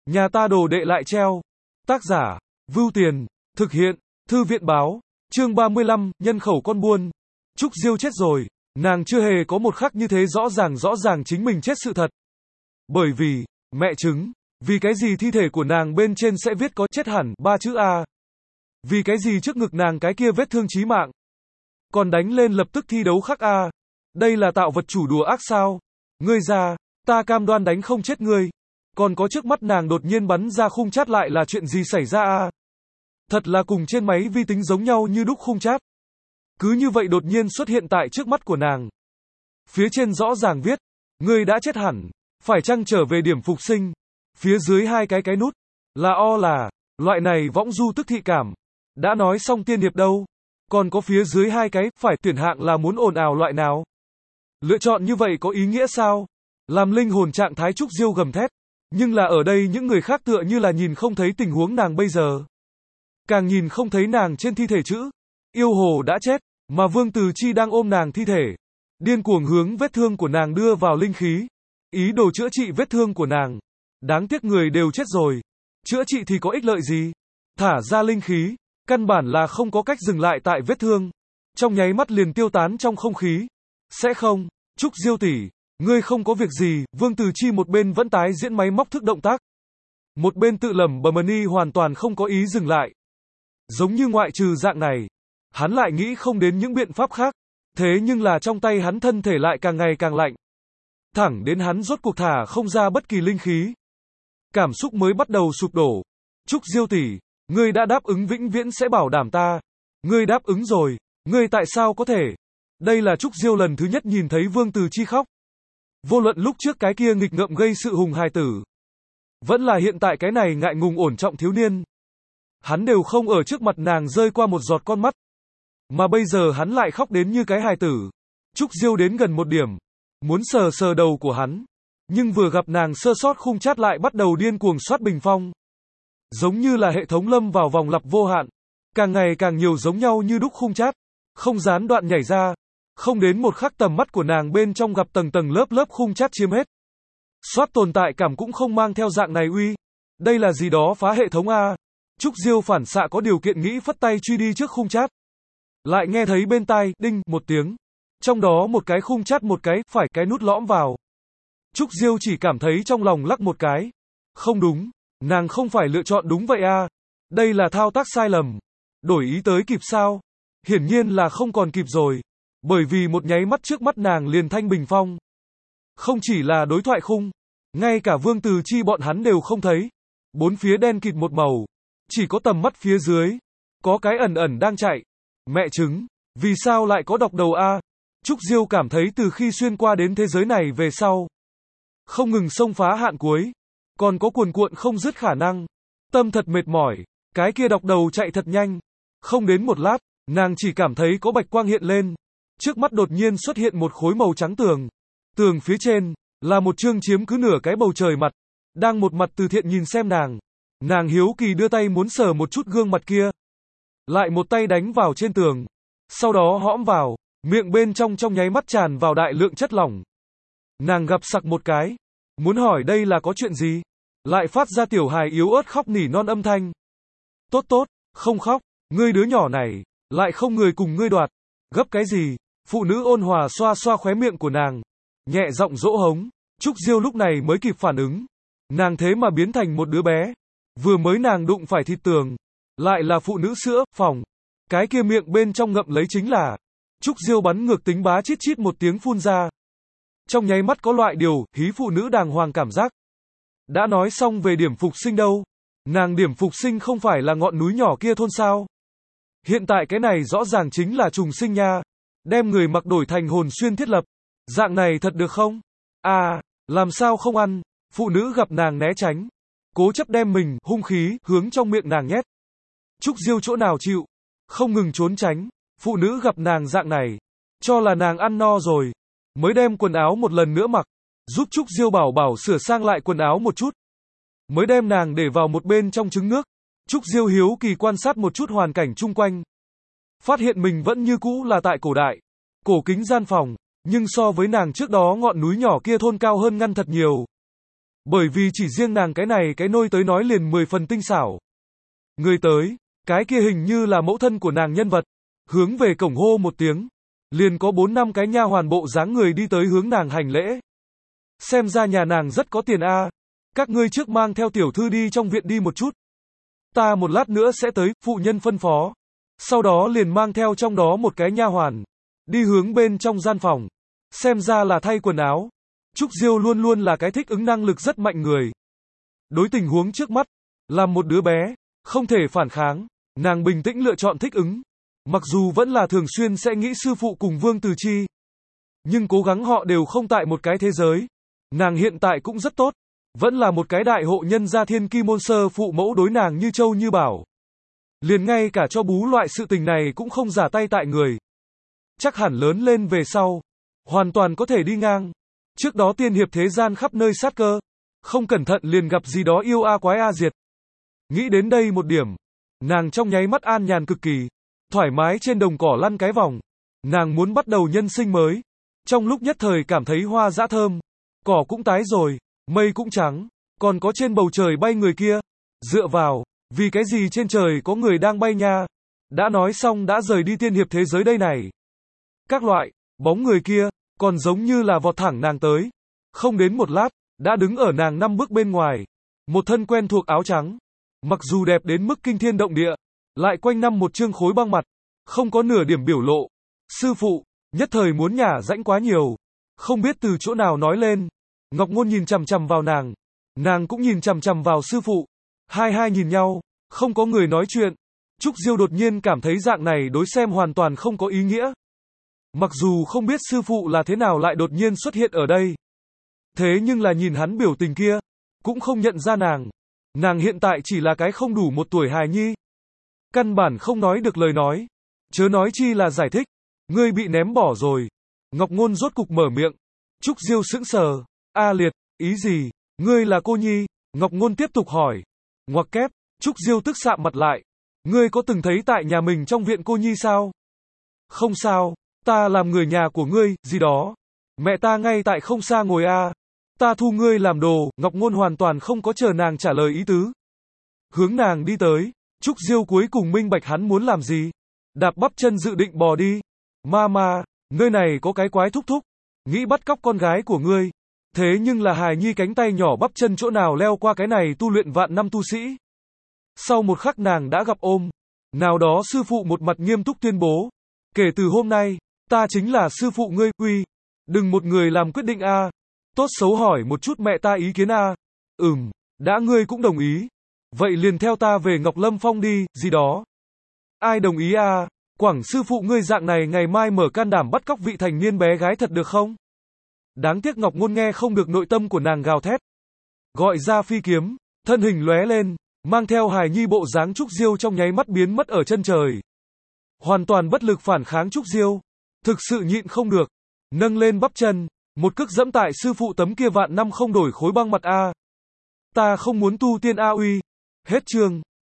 Nhà ta đồ đệ lại treo. Tác giả, Vưu Tiền, thực hiện, Thư viện báo, chương 35, nhân khẩu con buôn. Trúc Diêu chết rồi, nàng chưa hề có một khắc như thế rõ ràng chính mình chết sự thật. Bởi vì, mẹ chứng, vì cái gì thi thể của nàng bên trên sẽ viết có chết hẳn 3 chữ A? Vì cái gì trước ngực nàng cái kia vết thương chí mạng? Còn đánh lên lập tức thi đấu khắc A. Đây là tạo vật chủ đùa ác sao? Ngươi ra, ta cam đoan đánh không chết ngươi. Còn có trước mắt nàng đột nhiên bắn ra khung chat lại là chuyện gì xảy ra A? Thật là cùng trên máy vi tính giống nhau như đúc khung chat. Cứ như vậy đột nhiên xuất hiện tại trước mắt của nàng. Phía trên rõ ràng viết, ngươi đã chết hẳn, phải chăng trở về điểm phục sinh. Phía dưới hai cái nút, là O là, loại này võng du tức thị cảm. Đã nói xong tiên hiệp đâu. Còn có phía dưới hai cái, phải tuyển hạng là muốn ồn ào loại nào. Lựa chọn như vậy có ý nghĩa sao? Làm linh hồn trạng thái Trúc Diêu gầm thét. Nhưng là ở đây những người khác tựa như là nhìn không thấy tình huống nàng bây giờ. Càng nhìn không thấy nàng trên thi thể chữ. Yêu hồ đã chết, mà Vương Từ Chi đang ôm nàng thi thể. Điên cuồng hướng vết thương của nàng đưa vào linh khí. Ý đồ chữa trị vết thương của nàng. Đáng tiếc người đều chết rồi. Chữa trị thì có ích lợi gì? Thả ra linh khí, căn bản là không có cách dừng lại tại vết thương. Trong nháy mắt liền tiêu tán trong không khí. Sẽ không, Trúc Diêu tỷ, ngươi không có việc gì. Vương Từ Chi một bên vẫn tái diễn máy móc thức động tác. Một bên tự lẩm bẩm ni hoàn toàn không có ý dừng lại. Giống như ngoại trừ dạng này, hắn lại nghĩ không đến những biện pháp khác. Thế nhưng là trong tay hắn thân thể lại càng ngày càng lạnh. Thẳng đến hắn rốt cuộc thả không ra bất kỳ linh khí. Cảm xúc mới bắt đầu sụp đổ. Trúc Diêu tỷ, ngươi đã đáp ứng vĩnh viễn sẽ bảo đảm ta. Ngươi đáp ứng rồi, ngươi tại sao có thể? Đây là Trúc Diêu lần thứ nhất nhìn thấy Vương Từ Chi khóc. Vô luận lúc trước cái kia nghịch ngợm gây sự hùng hài tử. Vẫn là hiện tại cái này ngại ngùng ổn trọng thiếu niên. Hắn đều không ở trước mặt nàng rơi qua một giọt con mắt. Mà bây giờ hắn lại khóc đến như cái hài tử. Trúc Diêu đến gần một điểm. Muốn sờ đầu của hắn. Nhưng vừa gặp nàng sơ sót khung chat lại bắt đầu điên cuồng soát bình phong. Giống như là hệ thống lâm vào vòng lặp vô hạn. Càng ngày càng nhiều giống nhau như đúc khung chat. Không gián đoạn nhảy ra. Không đến một khắc tầm mắt của nàng bên trong gặp tầng lớp khung chat chiếm hết. Soát tồn tại cảm cũng không mang theo dạng này uy. Đây là gì đó phá hệ thống A. Trúc Diêu phản xạ có điều kiện nghĩ phất tay truy đi trước khung chat. Lại nghe thấy bên tai, đinh, một tiếng. Trong đó một cái khung chat một cái, phải cái nút lõm vào. Trúc Diêu chỉ cảm thấy trong lòng lắc một cái. Không đúng, nàng không phải lựa chọn đúng vậy A. Đây là thao tác sai lầm. Đổi ý tới kịp sao? Hiển nhiên là không còn kịp rồi. Bởi vì một nháy mắt trước mắt nàng liền thanh bình phong. Không chỉ là đối thoại khung. Ngay cả Vương Từ Chi bọn hắn đều không thấy. Bốn phía đen kịt một màu. Chỉ có tầm mắt phía dưới. Có cái ẩn đang chạy. Mẹ chứng, vì sao lại có độc đầu A? Trúc Diêu cảm thấy từ khi xuyên qua đến thế giới này về sau. Không ngừng xông phá hạn cuối. Còn có cuồn cuộn không dứt khả năng. Tâm thật mệt mỏi. Cái kia độc đầu chạy thật nhanh. Không đến một lát, nàng chỉ cảm thấy có bạch quang hiện lên. Trước mắt đột nhiên xuất hiện một khối màu trắng tường. Tường phía trên, là một chương chiếm cứ nửa cái bầu trời mặt. Đang một mặt từ thiện nhìn xem nàng. Nàng hiếu kỳ đưa tay muốn sờ một chút gương mặt kia. Lại một tay đánh vào trên tường. Sau đó hõm vào, miệng bên trong nháy mắt tràn vào đại lượng chất lỏng. Nàng gặp sặc một cái. Muốn hỏi đây là có chuyện gì? Lại phát ra tiểu hài yếu ớt khóc nỉ non âm thanh. Tốt, không khóc. Ngươi đứa nhỏ này, lại không người cùng ngươi đoạt. Gấp cái gì? Phụ nữ ôn hòa xoa xoa khóe miệng của nàng. Nhẹ giọng dỗ hống. Trúc Diêu lúc này mới kịp phản ứng. Nàng thế mà biến thành một đứa bé. Vừa mới nàng đụng phải thịt tường. Lại là phụ nữ sữa, phòng. Cái kia miệng bên trong ngậm lấy chính là. Trúc Diêu bắn ngược tính bá chít chít một tiếng phun ra. Trong nháy mắt có loại điều, hí phụ nữ đàng hoàng cảm giác. Đã nói xong về điểm phục sinh đâu. Nàng điểm phục sinh không phải là ngọn núi nhỏ kia thôn sao. Hiện tại cái này rõ ràng chính là trùng sinh nha. Đem người mặc đổi thành hồn xuyên thiết lập. Dạng này thật được không? À, làm sao không ăn. Phụ nữ gặp nàng né tránh. Cố chấp đem mình, hung khí, hướng trong miệng nàng nhét. Trúc Diêu chỗ nào chịu. Không ngừng trốn tránh. Phụ nữ gặp nàng dạng này. Cho là nàng ăn no rồi. Mới đem quần áo một lần nữa mặc. Giúp Trúc Diêu bảo sửa sang lại quần áo một chút. Mới đem nàng để vào một bên trong trứng nước. Trúc Diêu hiếu kỳ quan sát một chút hoàn cảnh chung quanh. Phát hiện mình vẫn như cũ là tại cổ đại. Cổ kính gian phòng. Nhưng so với nàng trước đó ngọn núi nhỏ kia thôn cao hơn ngăn thật nhiều. Bởi vì chỉ riêng nàng cái này cái nôi tới nói liền 10 phần tinh xảo. Người tới, cái kia hình như là mẫu thân của nàng nhân vật, hướng về cổng hô một tiếng, liền có 4-5 cái nha hoàn bộ dáng người đi tới hướng nàng hành lễ. Xem ra nhà nàng rất có tiền a. Các ngươi trước mang theo tiểu thư đi trong viện đi một chút. Ta một lát nữa sẽ tới, phụ nhân phân phó. Sau đó liền mang theo trong đó một cái nha hoàn, đi hướng bên trong gian phòng. Xem ra là thay quần áo. Trúc Diêu luôn luôn là cái thích ứng năng lực rất mạnh người. Đối tình huống trước mắt, làm một đứa bé, không thể phản kháng, nàng bình tĩnh lựa chọn thích ứng. Mặc dù vẫn là thường xuyên sẽ nghĩ sư phụ cùng Vương Từ Chi, nhưng cố gắng họ đều không tại một cái thế giới. Nàng hiện tại cũng rất tốt, vẫn là một cái đại hộ nhân gia thiên kim môn sơ phụ mẫu đối nàng như châu như bảo. Liền ngay cả cho bú loại sự tình này cũng không giả tay tại người. Chắc hẳn lớn lên về sau, hoàn toàn có thể đi ngang. Trước đó tiên hiệp thế gian khắp nơi sát cơ, không cẩn thận liền gặp gì đó yêu a quái a diệt. Nghĩ đến đây một điểm, nàng trong nháy mắt an nhàn cực kỳ, thoải mái trên đồng cỏ lăn cái vòng. Nàng muốn bắt đầu nhân sinh mới. Trong lúc nhất thời cảm thấy hoa dã thơm, cỏ cũng tái rồi, mây cũng trắng, còn có trên bầu trời bay người kia. Dựa vào, vì cái gì trên trời có người đang bay nha? Đã nói xong đã rời đi tiên hiệp thế giới đây này. Các loại, bóng người kia, còn giống như là vọt thẳng nàng tới. Không đến một lát, đã đứng ở nàng 5 bước bên ngoài. Một thân quen thuộc áo trắng. Mặc dù đẹp đến mức kinh thiên động địa, lại quanh năm một trương khối băng mặt, không có nửa điểm biểu lộ. Sư phụ, nhất thời muốn nhả rãnh quá nhiều. Không biết từ chỗ nào nói lên. Ngọc Ngôn nhìn chằm chằm vào nàng. Nàng cũng nhìn chằm chằm vào sư phụ. Hai nhìn nhau, không có người nói chuyện. Trúc Diêu đột nhiên cảm thấy dạng này đối xem hoàn toàn không có ý nghĩa. Mặc dù không biết sư phụ là thế nào lại đột nhiên xuất hiện ở đây. Thế nhưng là nhìn hắn biểu tình kia, cũng không nhận ra nàng. Nàng hiện tại chỉ là cái không đủ một tuổi hài nhi. Căn bản không nói được lời nói. Chớ nói chi là giải thích. Ngươi bị ném bỏ rồi. Ngọc Ngôn rốt cục mở miệng. Trúc Diêu sững sờ. A liệt, ý gì? Ngươi là cô nhi? Ngọc Ngôn tiếp tục hỏi. Ngoặc kép, Trúc Diêu tức sạm mặt lại. Ngươi có từng thấy tại nhà mình trong viện cô nhi sao? Không sao, ta làm người nhà của ngươi, gì đó. Mẹ ta ngay tại không xa ngồi a. Ta thu ngươi làm đồ. Ngọc Ngôn hoàn toàn không có chờ nàng trả lời ý tứ. Hướng nàng đi tới, Trúc Diêu cuối cùng minh bạch hắn muốn làm gì. Đạp bắp chân dự định bò đi. Mama, nơi này có cái quái thúc thúc, nghĩ bắt cóc con gái của ngươi. Thế nhưng là hài nhi cánh tay nhỏ bắp chân chỗ nào leo qua cái này tu luyện vạn năm tu sĩ. Sau một khắc nàng đã gặp ôm. Nào đó sư phụ một mặt nghiêm túc tuyên bố. Kể từ hôm nay, ta chính là sư phụ ngươi, uy. Đừng một người làm quyết định a. Tốt xấu hỏi một chút mẹ ta ý kiến a. Đã ngươi cũng đồng ý. Vậy liền theo ta về Ngọc Lâm Phong đi, gì đó. Ai đồng ý a? Quảng sư phụ ngươi dạng này ngày mai mở can đảm bắt cóc vị thành niên bé gái thật được không? Đáng tiếc Ngọc Ngôn nghe không được nội tâm của nàng gào thét. Gọi ra phi kiếm, thân hình lóe lên, mang theo hài nhi bộ dáng Trúc Diêu trong nháy mắt biến mất ở chân trời. Hoàn toàn bất lực phản kháng Trúc Diêu, thực sự nhịn không được, nâng lên bắp chân, một cước dẫm tại sư phụ tấm kia vạn năm không đổi khối băng mặt a. Ta không muốn tu tiên a uy. Hết chương.